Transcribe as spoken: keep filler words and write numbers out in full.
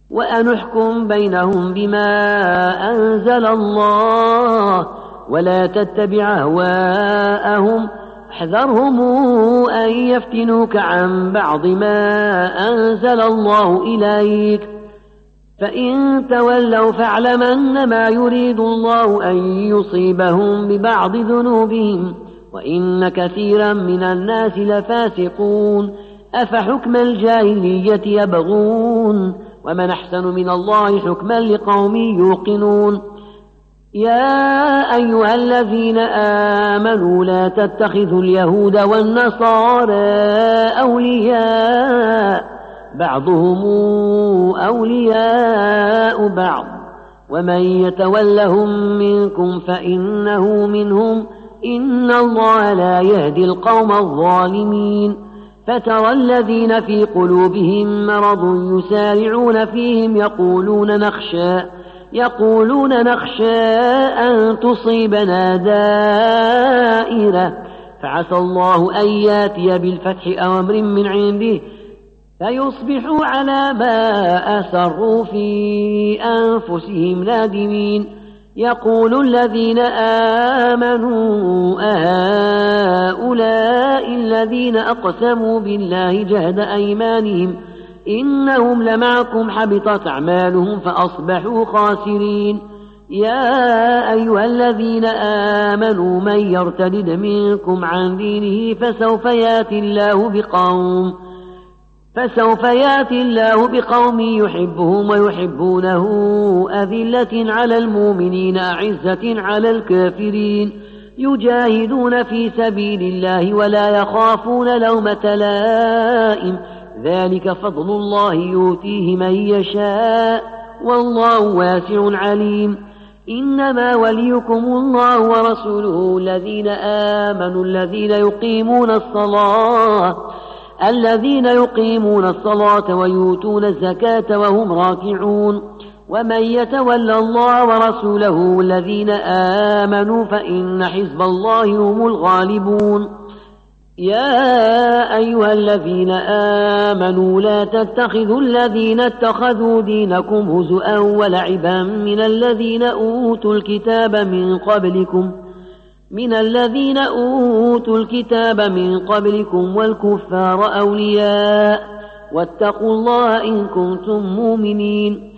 وأن احكم بينهم بما أنزل الله ولا تتبع أهواءهم احذرهم أن يفتنوك عن بعض ما أنزل الله إليك فإن تولوا فاعلم أنما يريد الله أن يصيبهم ببعض ذنوبهم وإن كثيرا من الناس لفاسقون أفحكم الجاهلية يبغون ومن أحسن من الله حكما لقوم يوقنون يا أيها الذين آمنوا لا تتخذوا اليهود والنصارى أولياء بعضهم أولياء بعض ومن يتولهم منكم فإنه منهم إن الله لا يهدي القوم الظالمين فترى الذين في قلوبهم مرض يسارعون فيهم يقولون نخشى يقولون نخشى أن تصيبنا دائرة فعسى الله أن ياتي بالفتح أو أمر من عنده فيصبحوا على ما أسروا في أنفسهم نادمين يقول الذين آمنوا أهؤلاء الذين أقسموا بالله جهد أيمانهم إنهم لمعكم حبطت أعمالهم فأصبحوا خاسرين يا أيها الذين آمنوا من يرتد منكم عن دينه فسوف يأتي الله بقوم فسوف يأتي الله بقوم يحبهم ويحبونه أذلة على المؤمنين أعزة على الكافرين يجاهدون في سبيل الله ولا يخافون لومة لائم ذلك فضل الله يؤتيه من يشاء والله واسع عليم إنما وليكم الله ورسوله الذين آمنوا الذين يقيمون الصلاة الذين يقيمون الصلاة ويؤتون الزكاة وهم راكعون ومن يتولى الله ورسوله الذين آمنوا فإن حزب الله هم الغالبون يا أيها الذين آمنوا لا تتخذوا الذين اتخذوا دينكم هزؤا ولعبا من الذين أوتوا الكتاب من قبلكم من الذين أوتوا الكتاب من قبلكم والكفار أولياء واتقوا الله إن كنتم مؤمنين